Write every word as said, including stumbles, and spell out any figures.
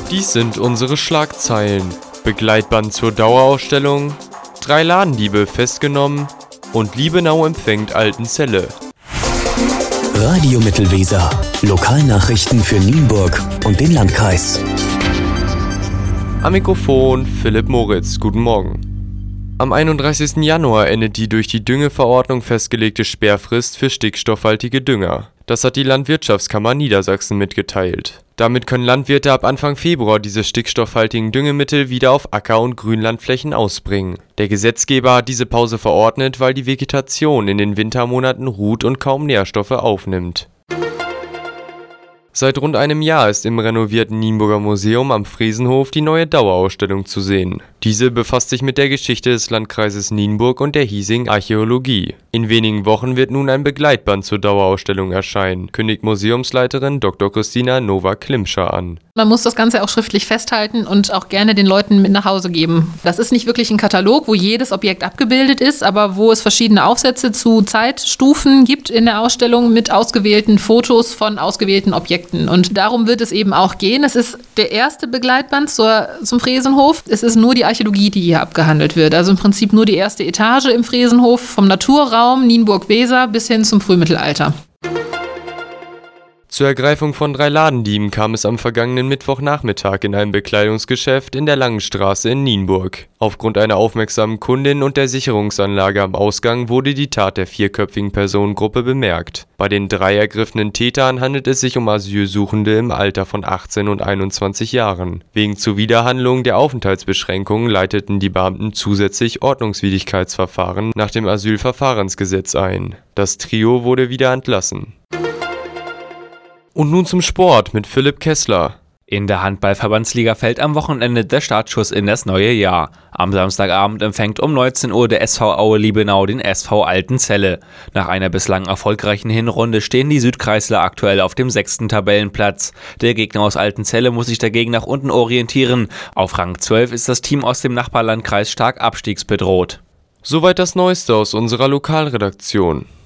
Dies sind unsere Schlagzeilen. Begleitband zur Dauerausstellung, drei Ladendiebe festgenommen und Liebenau empfängt Altenzelle. Radio Mittelweser. Lokalnachrichten für Nienburg und den Landkreis. Am Mikrofon Philipp Moritz. Guten Morgen. Am einunddreißigsten Januar endet die durch die Düngeverordnung festgelegte Sperrfrist für stickstoffhaltige Dünger. Das hat die Landwirtschaftskammer Niedersachsen mitgeteilt. Damit können Landwirte ab Anfang Februar diese stickstoffhaltigen Düngemittel wieder auf Acker- und Grünlandflächen ausbringen. Der Gesetzgeber hat diese Pause verordnet, weil die Vegetation in den Wintermonaten ruht und kaum Nährstoffe aufnimmt. Seit rund einem Jahr ist im renovierten Nienburger Museum am Friesenhof die neue Dauerausstellung zu sehen. Diese befasst sich mit der Geschichte des Landkreises Nienburg und der hiesigen Archäologie. In wenigen Wochen wird nun ein Begleitband zur Dauerausstellung erscheinen, kündigt Museumsleiterin Doktor Christina Nowak-Klimscher an. Man muss das Ganze auch schriftlich festhalten und auch gerne den Leuten mit nach Hause geben. Das ist nicht wirklich ein Katalog, wo jedes Objekt abgebildet ist, aber wo es verschiedene Aufsätze zu Zeitstufen gibt in der Ausstellung mit ausgewählten Fotos von ausgewählten Objekten. Und darum wird es eben auch gehen. Es ist der erste Begleitband zur, zum Friesenhof. Es ist nur die Archäologie, die hier abgehandelt wird. Also im Prinzip nur die erste Etage im Friesenhof, vom Naturraum Nienburg-Weser bis hin zum Frühmittelalter. Zur Ergreifung von drei Ladendieben kam es am vergangenen Mittwochnachmittag in einem Bekleidungsgeschäft in der Langenstraße in Nienburg. Aufgrund einer aufmerksamen Kundin und der Sicherungsanlage am Ausgang wurde die Tat der vierköpfigen Personengruppe bemerkt. Bei den drei ergriffenen Tätern handelt es sich um Asylsuchende im Alter von achtzehn und einundzwanzig Jahren. Wegen Zuwiderhandlung der Aufenthaltsbeschränkungen leiteten die Beamten zusätzlich Ordnungswidrigkeitsverfahren nach dem Asylverfahrensgesetz ein. Das Trio wurde wieder entlassen. Und nun zum Sport mit Philipp Kessler. In der Handball-Verbandsliga fällt am Wochenende der Startschuss in das neue Jahr. Am Samstagabend empfängt um neunzehn Uhr der S V Aue Liebenau den S V Altenzelle. Nach einer bislang erfolgreichen Hinrunde stehen die Südkreisler aktuell auf dem sechsten Tabellenplatz. Der Gegner aus Altenzelle muss sich dagegen nach unten orientieren. Auf Rang zwölf ist das Team aus dem Nachbarlandkreis stark abstiegsbedroht. Soweit das Neueste aus unserer Lokalredaktion.